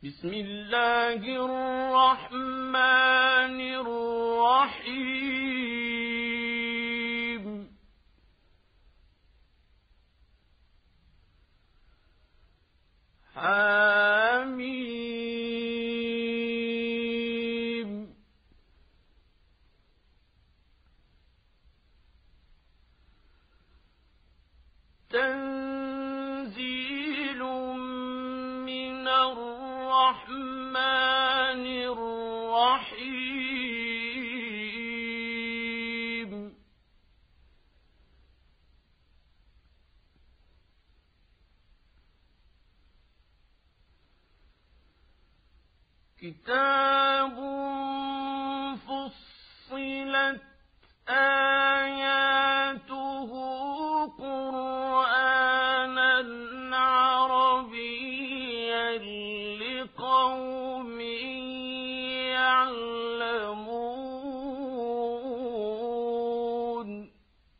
بسم الله الرحمن الرحيم حميم تنزيل من الرحمن الرحيم كتاب فصلت آياته قرآنا عربيا لقوم يعلمون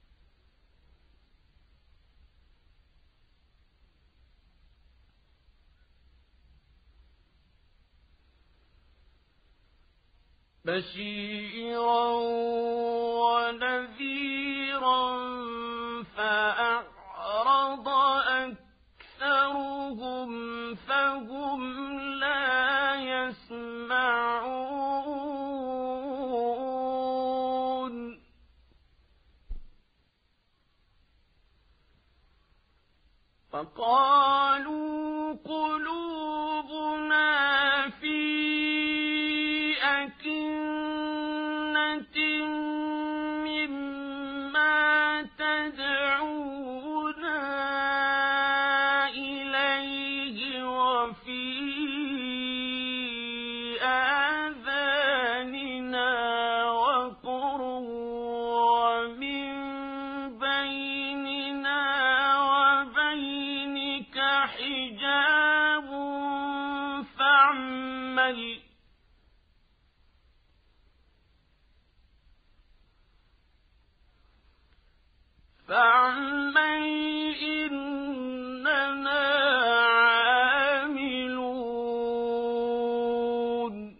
بشيرا ونذيرا فأعرض أكثرهم فهم لا يسمعون فقالوا قلوبنا في أكنة مما تدعونا إليه وفي آذاننا وقر ومن بيننا وبينك حجاب فاعمل إننا عاملون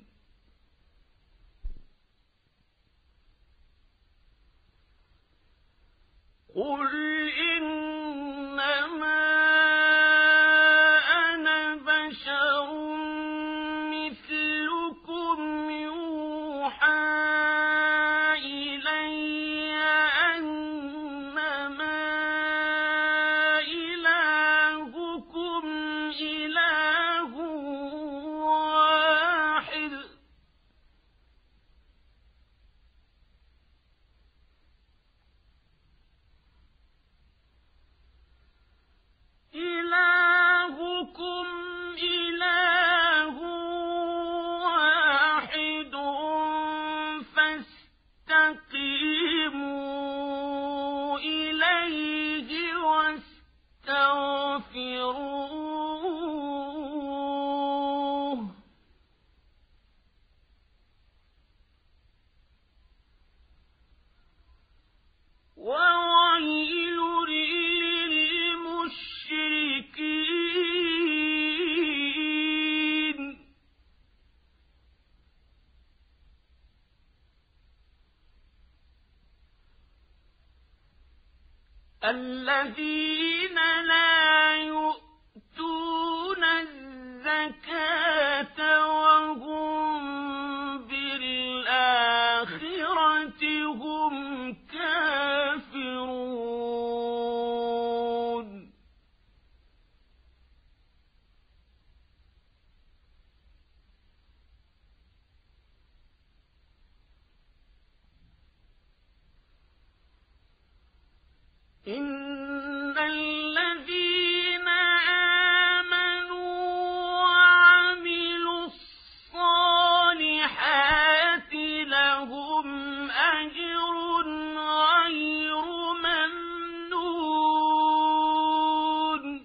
قل إنما أنا بشر مثلكم يوحى إلي أنما إلهكم إله واحد فاستقيموا إليه واستغفروه وويل للمشركين الذين لا يؤتون الزكاة وهم بالآخرة هم كافرون إن الذين آمنوا وعملوا الصالحات لهم أجر غير ممنون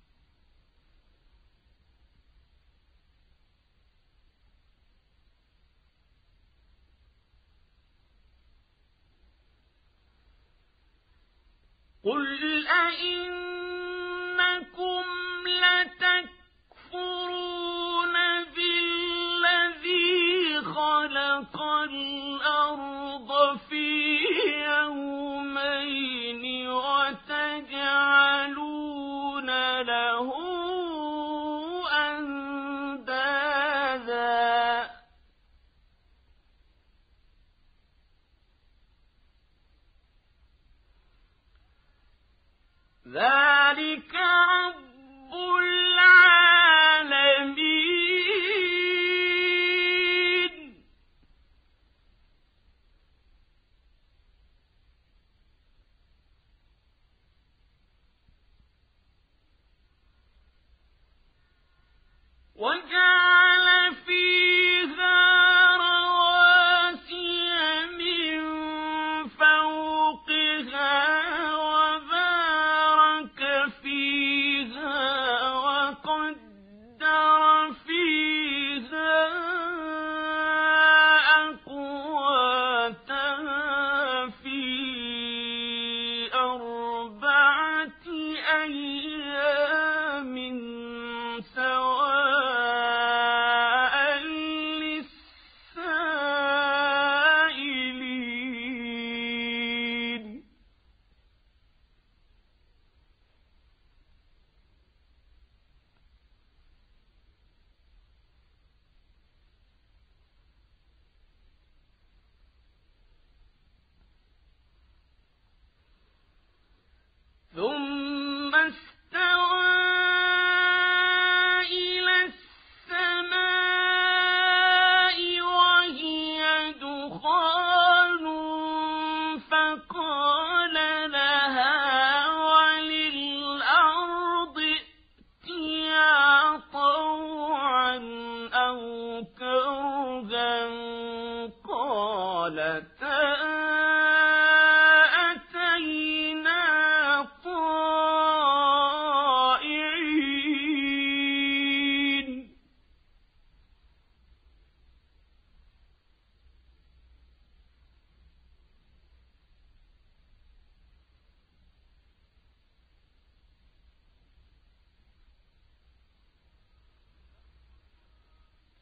قل أئنكم لتكفرون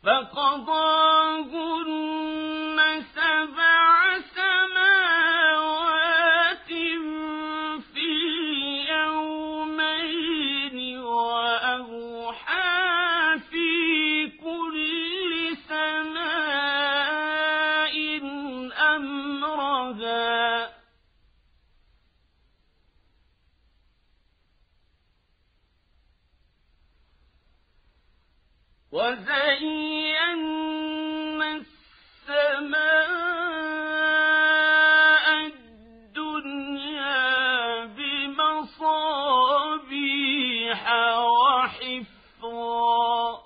فقضاهن 7 سماوات في يومين وأوحى في كل سماء أمرها وزينا السماء الدنيا بمصابيح وحفظا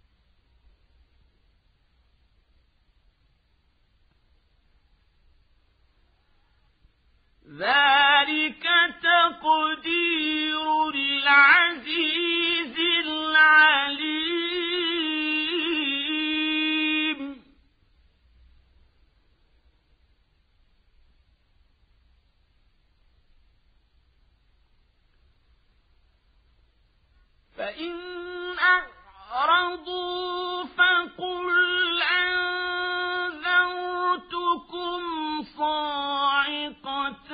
ذلك تقدير العزيز العليم فإن أعرضوا فقل أنذرتكم صاعقة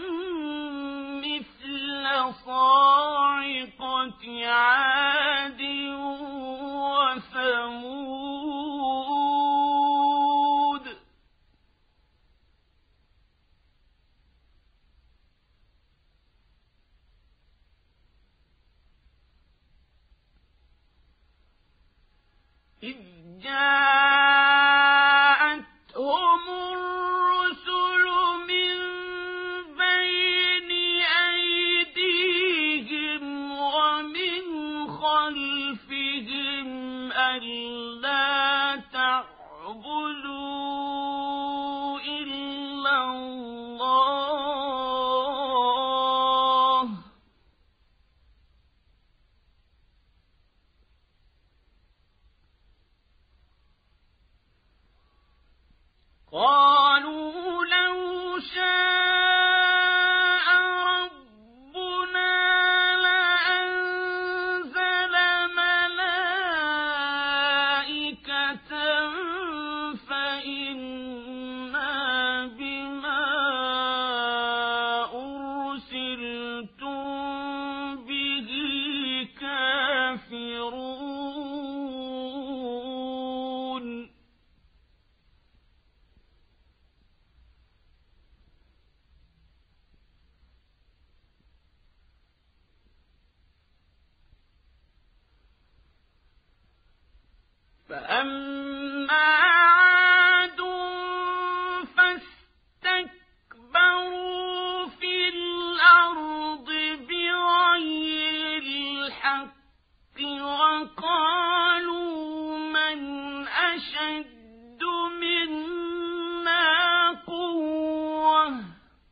مثل صاعقة عاد وثمود إذ جاءتهم الرسل من بين أيديهم ومن خلفهم ألا تعبدوا إلا الله قالوا لو شاء ربنا لأنزل ملائكة فإنا بما أرسلتم به كافرون فأما عاد فاستكبروا في الأرض بغير الحق وقالوا من أشد منا قوة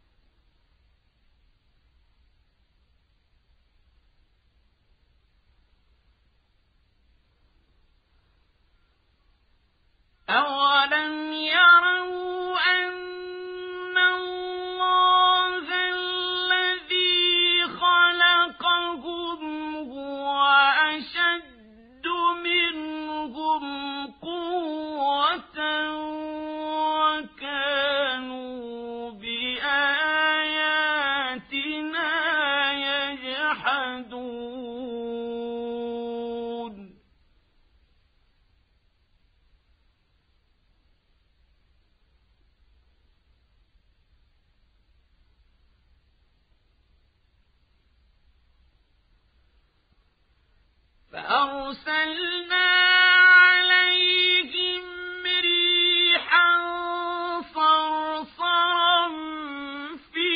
أولم يروا أن الله الذي خلقهم هو أشد منهم قوة وكانوا بآياتنا يجحدون فأرسلنا عليهم ريحا صرصرا في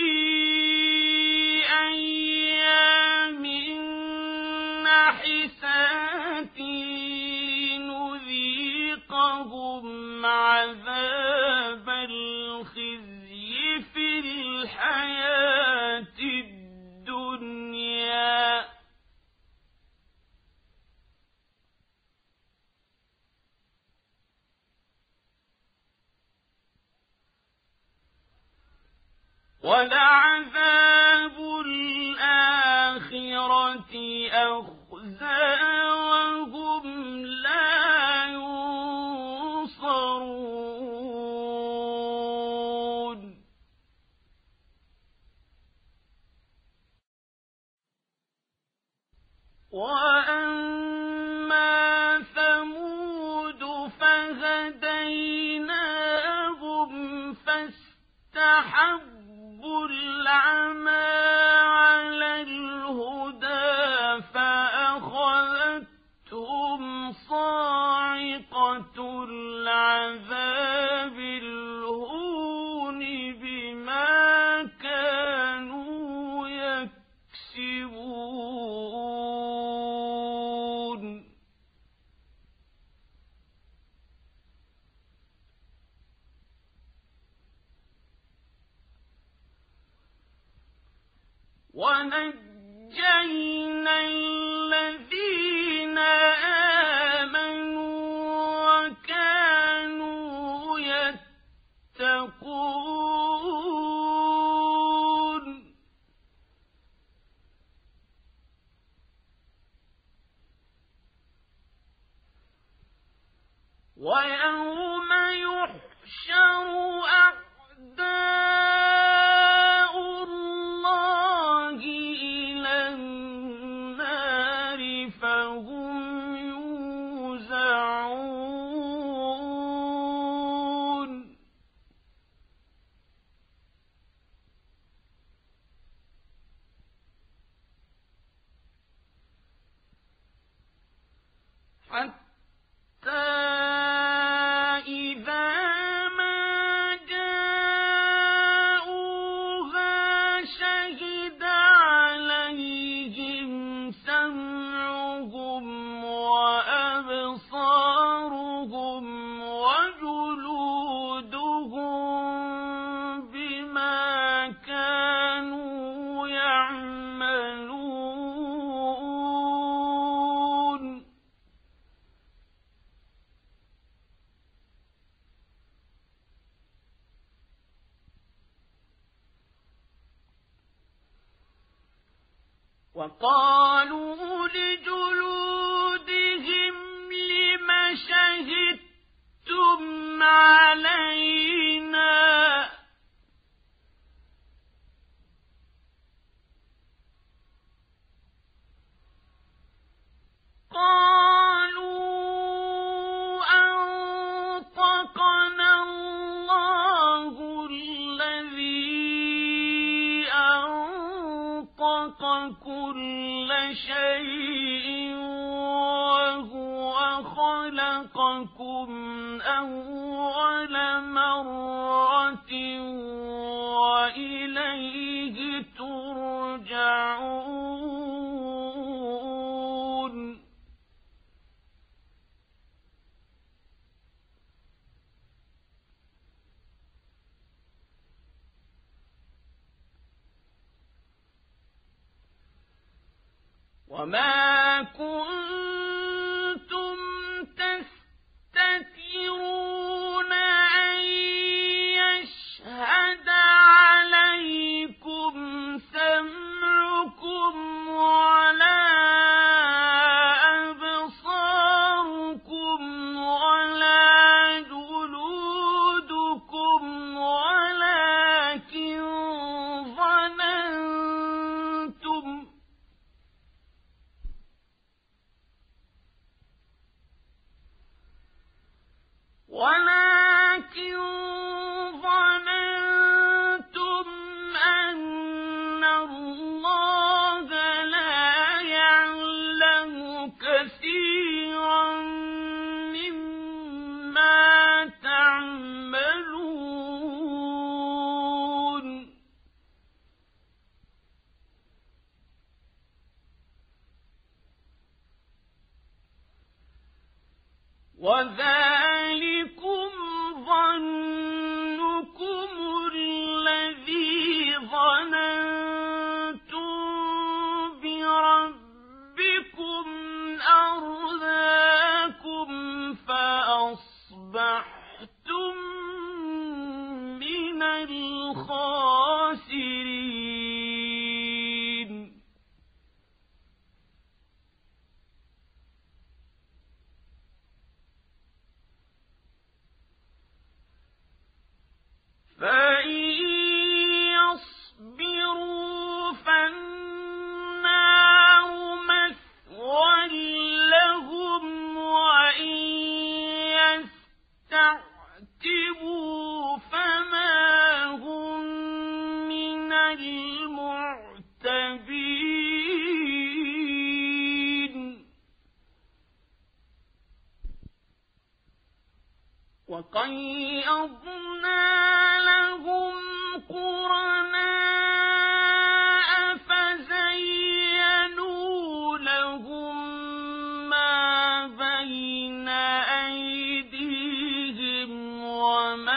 أيام نحسات لنذيقهم عذاب الخزي في الحياة الدنيا ولعذاب الآخرة أخزى وهم لا ينصرون ونجينا الذين آمنوا وكانوا يتقون ويوم يحشر أعداء الله إلى النار فهم يوزعون حتى إذا ما جاءوها شهد عليهم سمعهم وأبصارهم وجلودهم بما كانوا يعملون وقالوا لجلودهم لم شهدتم علينا قالوا أنطقنا الله الذي أنطق كل شيء وهو خلقكم أول مرة وإليه ترجعون وما كنتم تستترون أن يشهد عليكم سمعكم ولا أبصاركم ولا جلودكم ولكن ظننتم أن الله لا يعلم كثيرا مما تعملون وذلكم ظنكم الذي ظننتم بربكم أرداكم فأصبحتم من الخاسرين فإن يصبروا فالنار مثوى لهم وإن يستعتبوا فما هم من المعتبين وقيضنا لهم قرناء فزينوا لهم ما بين أيديهم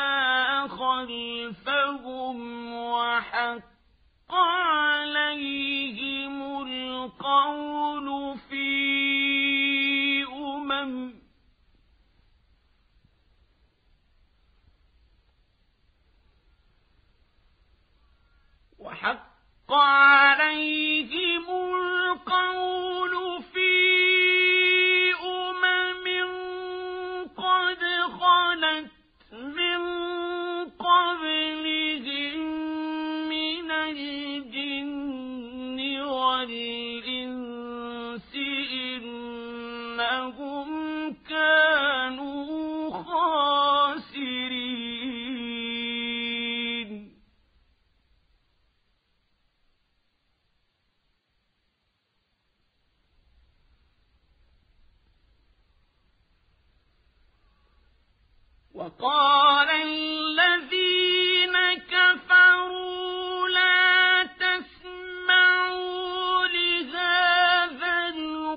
وما خلفهم وحق عليهم أنهم كانوا خاسرين. وقال الذين كفروا لا تسمعوا لهذا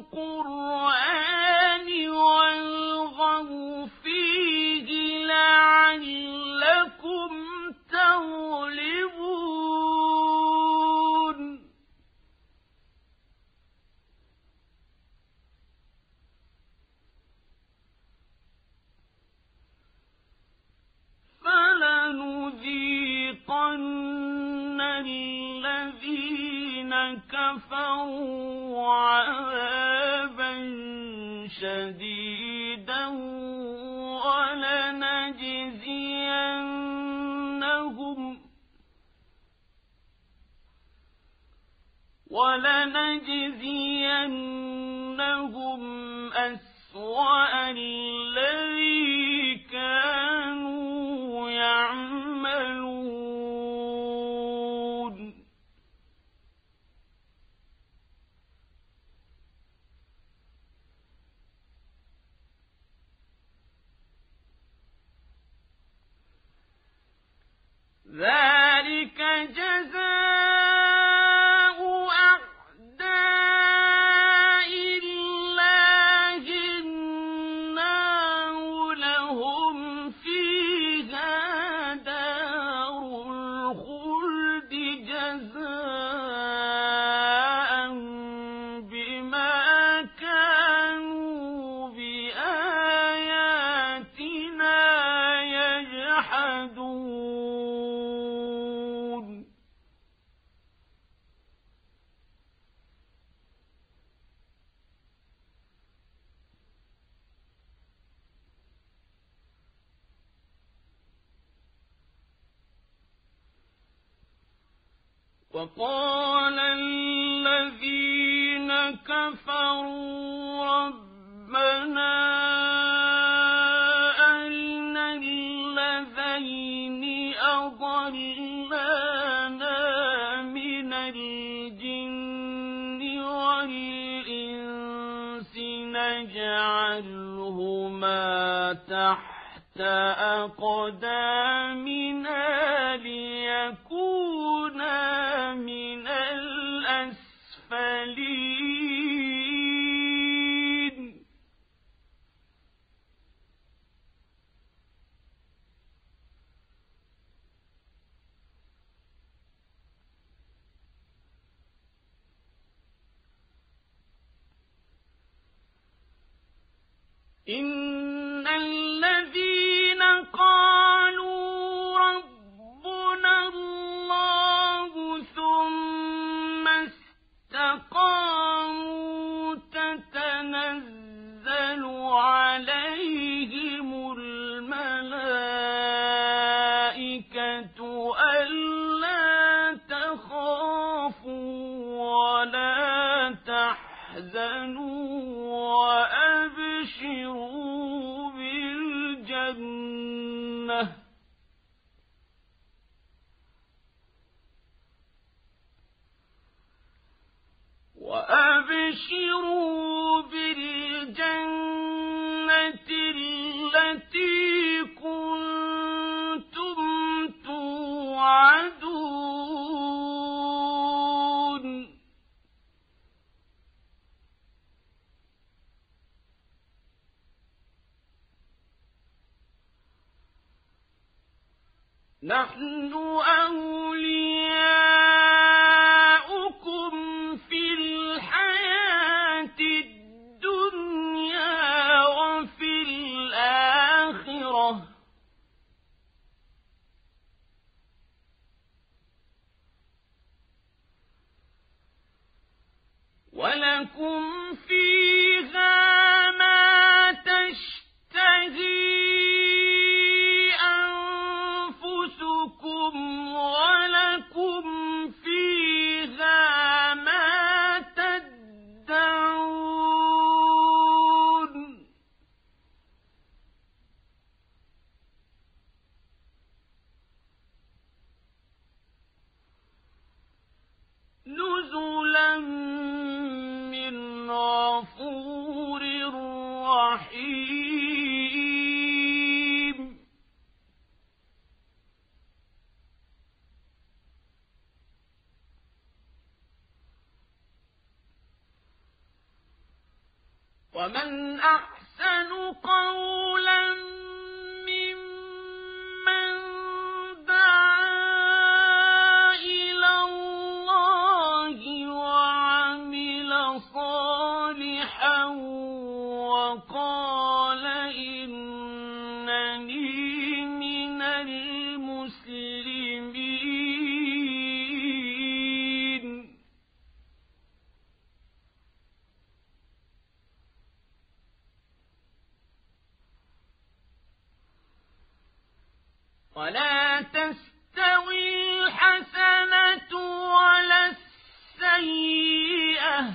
القرآن والغوا فيه لعلكم تغلبون. فلنذيقن الذين كفروا عذابا شديدا ولنجزينهم أسوأ الذي كانوا يعملون. ذلك جزاء أعداء الله النار لهم فيها دار الخلد جزاء بما كانوا بآياتنا يجحدون. وقال الذين كفروا ربنا أرنا الذين أضلانا من الجن والإنس نجعلهما تحت أقدامنا ليكونا من الأسفلين. إن الذين قالوا ربنا الله ثم استقاموا تتنزل عليهم الملائكة ألا تخافوا ولا تحزنوا وأبشروا بالجنة التي كنتم توعدون. نحن أولياؤكم في الحياة الدنيا وفي الآخرة ولكم فيها ما تشتهي أنفسكم ولكم رحيم. ومن أحسن قولا ممن دعا إلى الله وعمل صالحا وقال إنني من المسلمين. ولا تستوي الحسنة ولا السيئة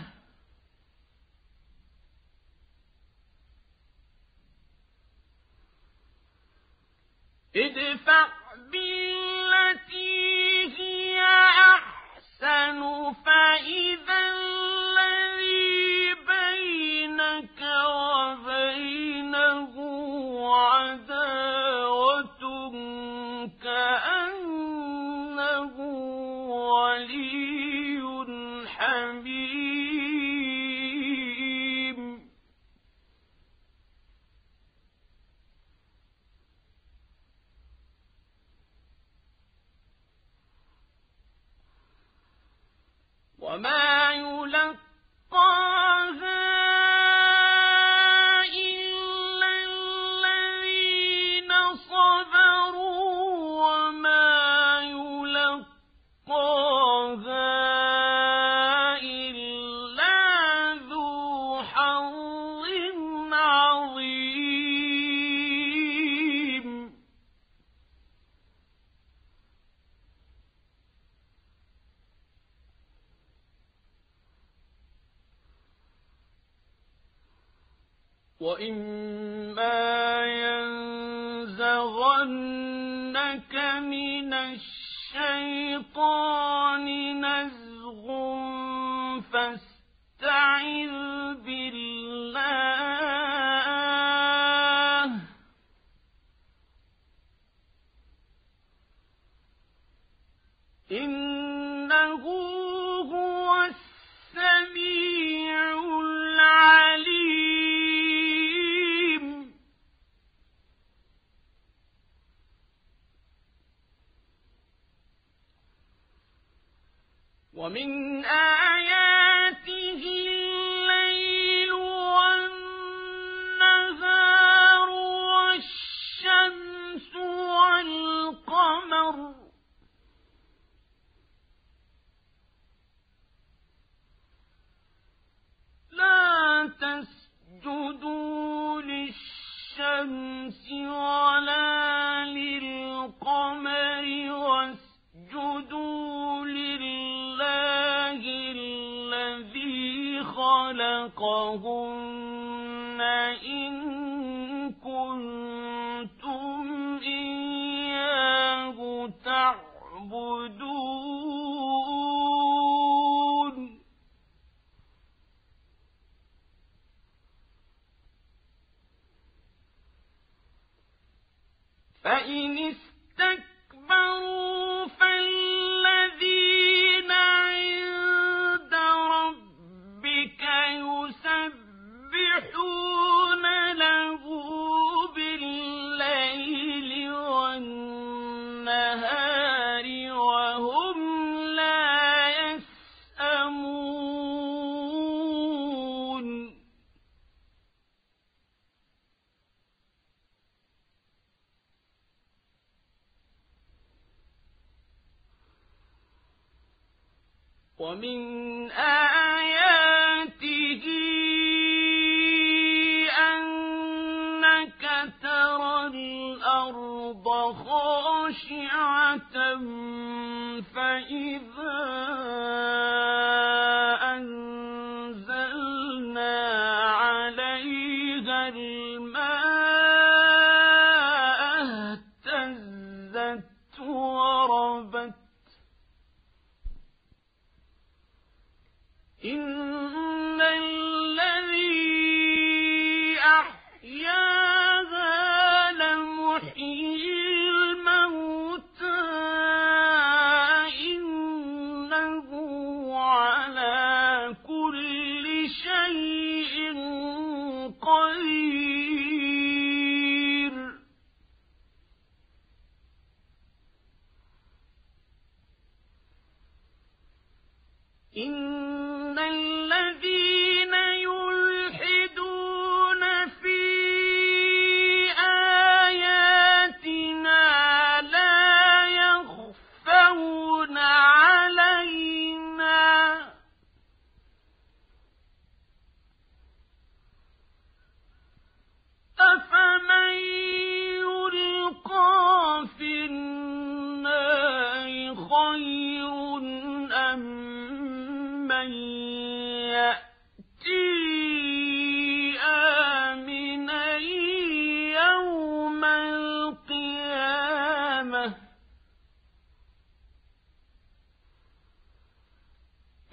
ادفع بالتي هي أحسن فإذا الذي بينك وبينه عداوة كأنه ولي حميم. وما يلقاها إلا الذين صبروا وما يلقاها إلا ذو حظ عظيم. وإما ينزغنك من الشيطان نزغ فاستعذ بالله إنه هو السميع العليم. ومن آياته الليل والنهار والشمس والقمر لا تسجدوا للشمس ولا للقمر واسجدوا لله الذي خلقهن إن كنتم إياه تعبدون. فإن استكبروا فالذين عند ربك يسبحون له بالليل والنهار وهم لا يسأمون. ومن آياته أنك ترى الأرض خاشعة فإذا أنزلنا عليها الماء اهتزت وربت إن الذي أحياها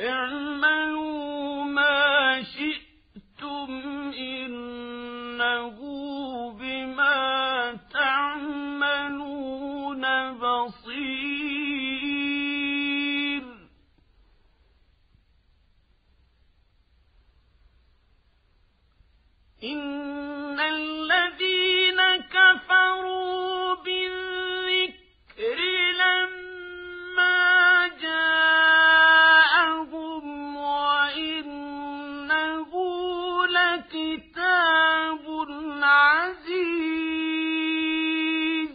اعملوا ما شئتم إنه بما تعملون بصير إن الذين كفروا بالذكر لما جاءهم وإنه لكتاب عزيز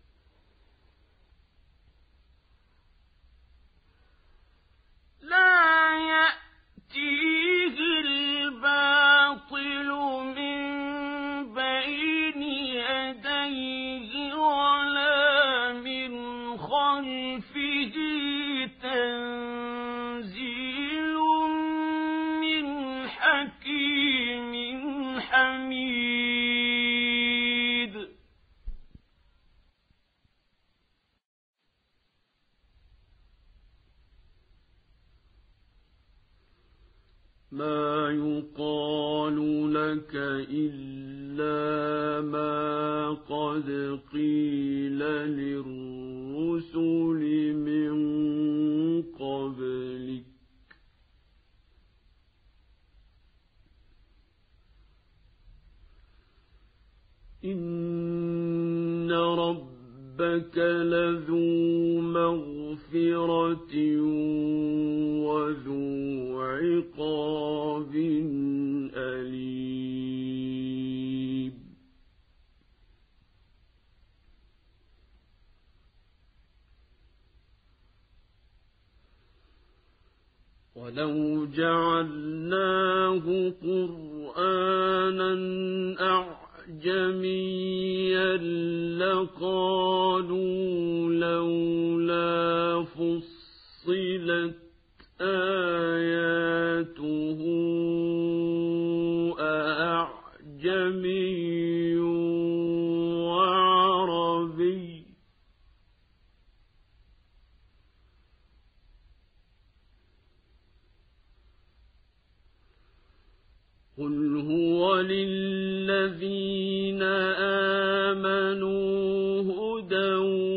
لا يأتيه الباطل من بين يديه ولا من خلفه تنزيل من حكيم حميد ما يقال لك إلا ما قد قيل للرسل من قبلك إن ربك لذو مغفرة وذو عقاب أليم ولو جعلناه قرآنا أعجميا لقالوا لولا فصلت آياته أعجمي وعربي قل هو للذين آمنوا هدى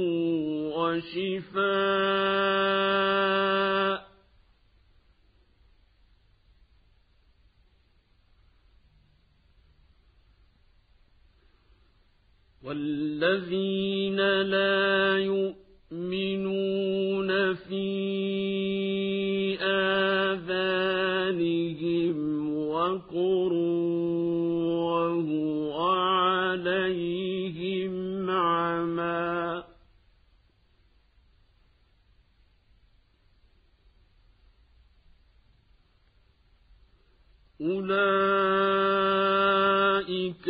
وشفاء والذين لا يؤمنون في آذانهم وقر وهو عليهم عمى أولئك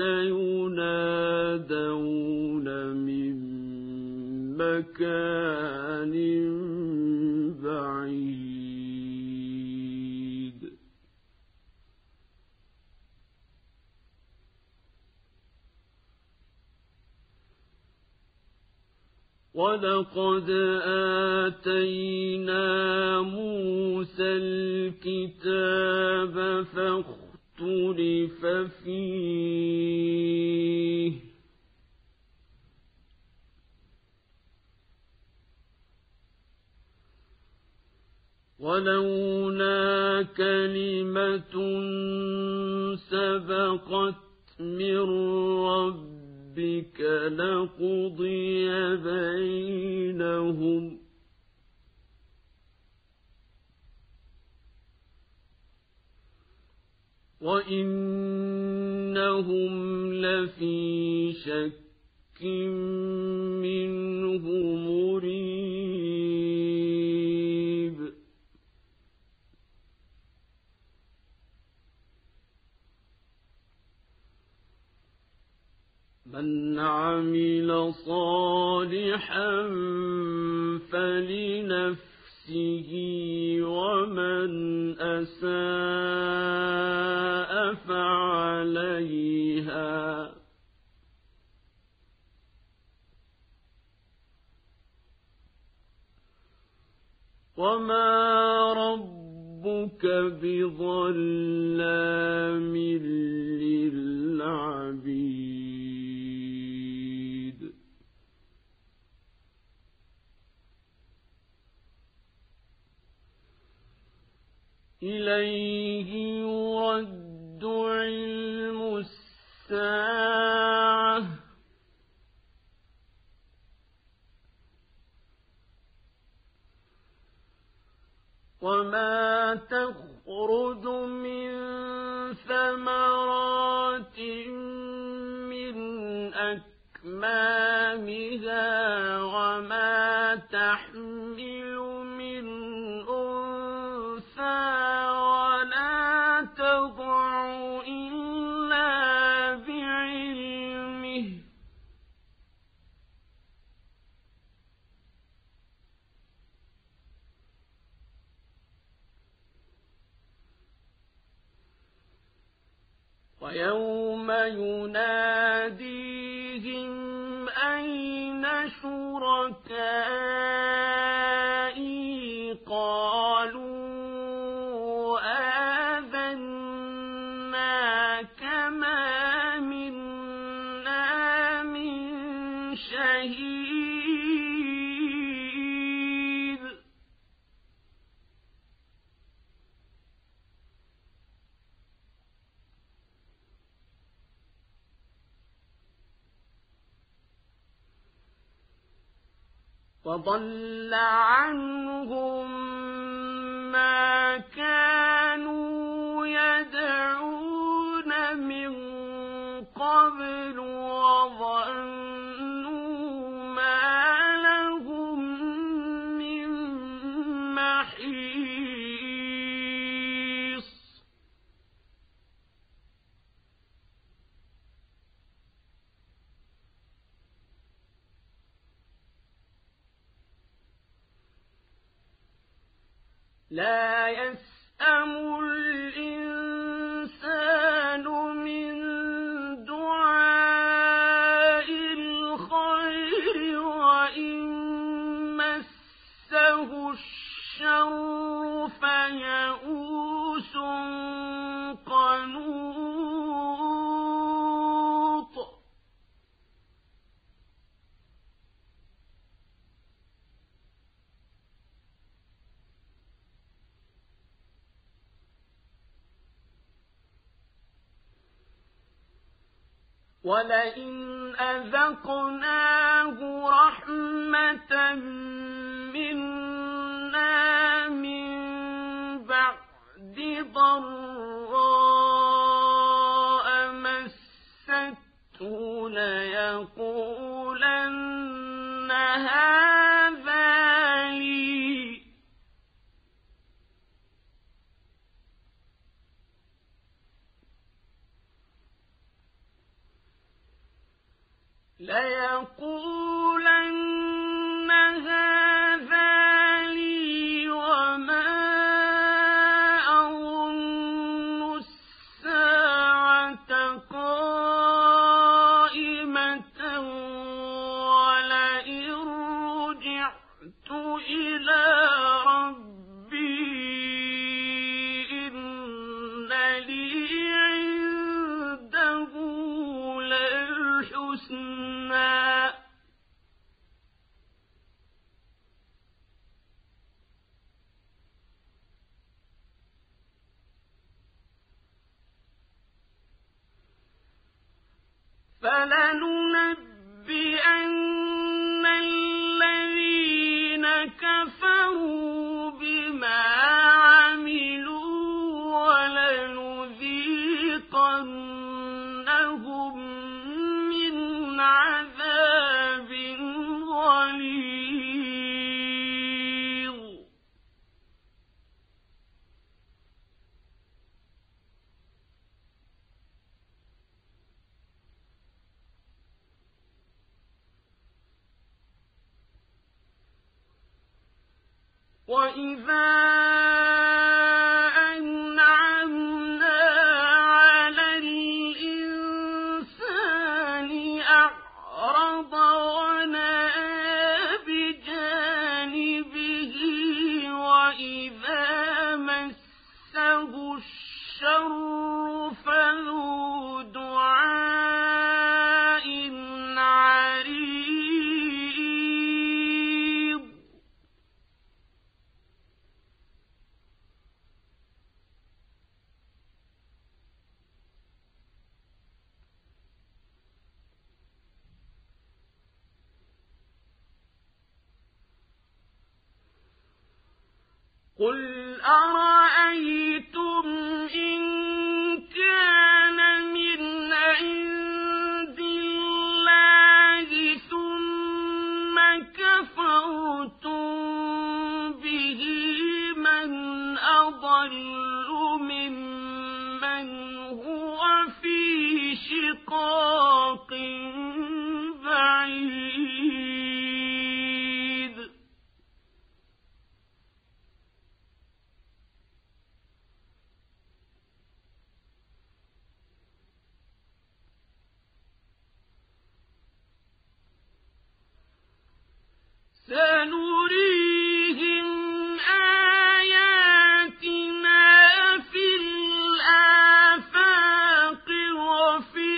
ينادون من مكان بعيد ولقد آتينا موسى الكتاب فاختلف فيه ولولا كلمة سبقت من ربك لقضي بينهم وإنهم لفي شك منه مريب من عمل صالحا فلنفسه ومن أساء فعليها وما ربك ربك بظلام للعبيد إليه يرد علم الساعة وما تخرج من ثمرات من أكمامها وما تحمل من أنثى ولا تضع إلا بعلمه ويوم يناديهم أين شركائي قالوا آذناك ما منا من شهيد وضل عنهم ما كانوا يدعون من قبل وظنوا ما لهم من محيص لا يسأم الإنسان من دعاء الخير وإن مسه الشر فيئوس قنوط ولئن أذقناه رحمة منا من بعد ضراء مسته ليقولن هذا لي وما أظن الساعة قائمة ولئن رجعت إلى ربي إن لي عنده للحسنى فلننبئن الذين كفروا بما عملوا ولنذيقنهم من عذاب غليظ وإذا أنعمنا على الإنسان أعرض ونأى بجانبه وإذا مسه قل أرأيتم إن كان من عند الله ثم كفرتم به من أضل ممن هو في شقاق بعيد سنريهم آياتنا في الآفاق وفي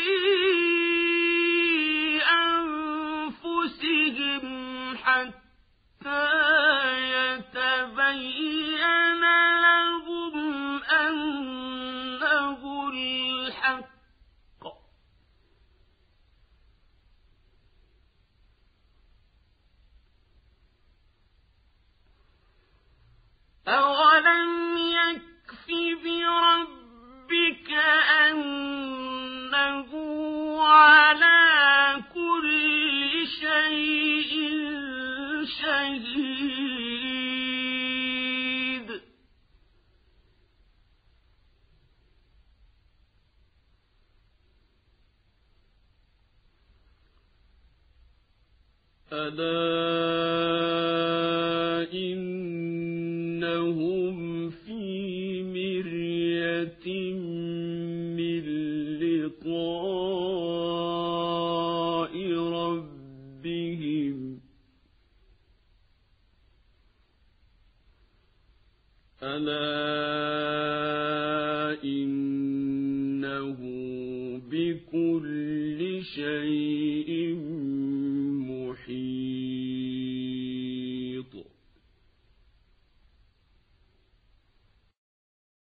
أنفسهم حتى يتبين لهم أنه الحق أولم يكف بربك أنه على كل شيء شهيد ألا إنهم في مرية من لقاء ربهم ألا إنه بكل شيء